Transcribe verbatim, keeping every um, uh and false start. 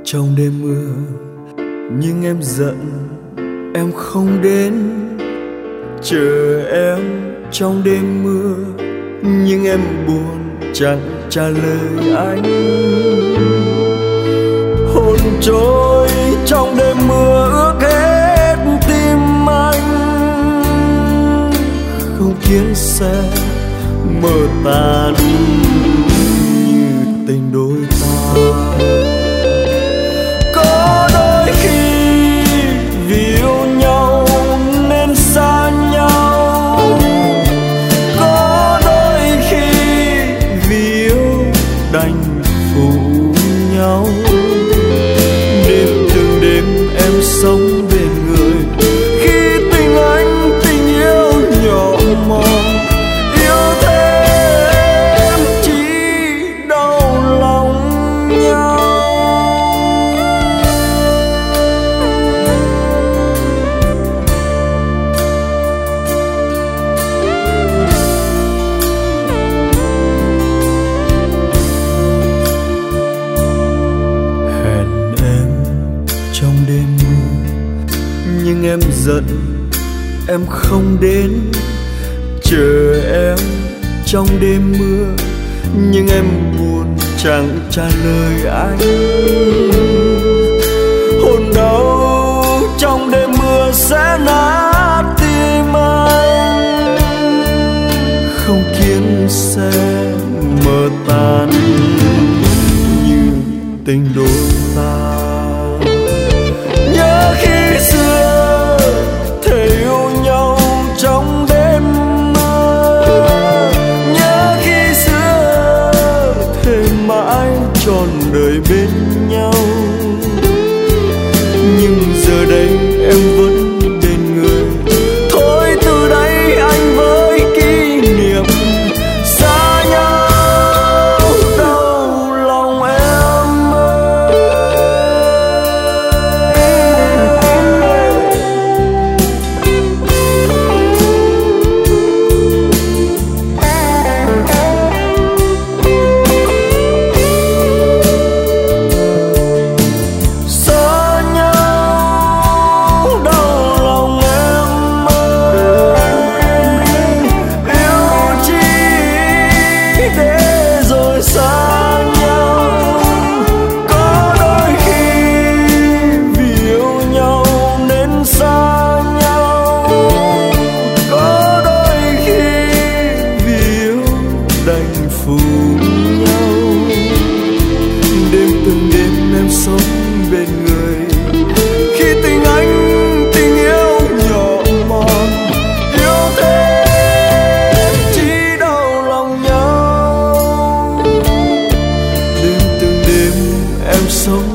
trong đêm mưa, nhưng em giận em không đến. Chờ em trong đêm mưa, nhưng em buồn chẳng trả lời anh. Hồn trôi trong đêm mưa ước hết tim anh, không khiến sẽ mờ tàn như tình đôi ta. Có đôi khi vì yêu nhau nên xa nhau, có đôi khi vì yêu đành phụ nhau. Đêm từng đêm em sống bên người, khi tình anh tình yêu nhỏ mòn. Yêu thêm chỉ đau lòng nhau. Hẹn em trong đêm mưa, nhưng em giận em không đến. Chờ em trong đêm mưa, nhưng em buồn chẳng trả lời anh. Hồn đau trong đêm mưa sẽ nát tim anh, không khiến sẽ mờ tàn như tình đôi ta. Nhớ khi xưa thề yêu nhau trong đêm mưa, nhớ khi xưa thề mãi trọn đời bên nhau. Nhưng giờ đây em vẫn bên người, thôi từ đây anh với kỷ niệm xa nhau. Đau lòng em ơi. Xa nhau, đau lòng em ơi. Yêu chi để rồi xa nhau. Có đôi khi vì yêu nhau nên xa nhau, có đôi khi vì yêu đành phụ nhau. Đêm từng đêm em sống bên người, khi tình anh tình yêu nhỏ mòn. Yêu thêm chỉ đau lòng nhau. Đêm từng đêm em sống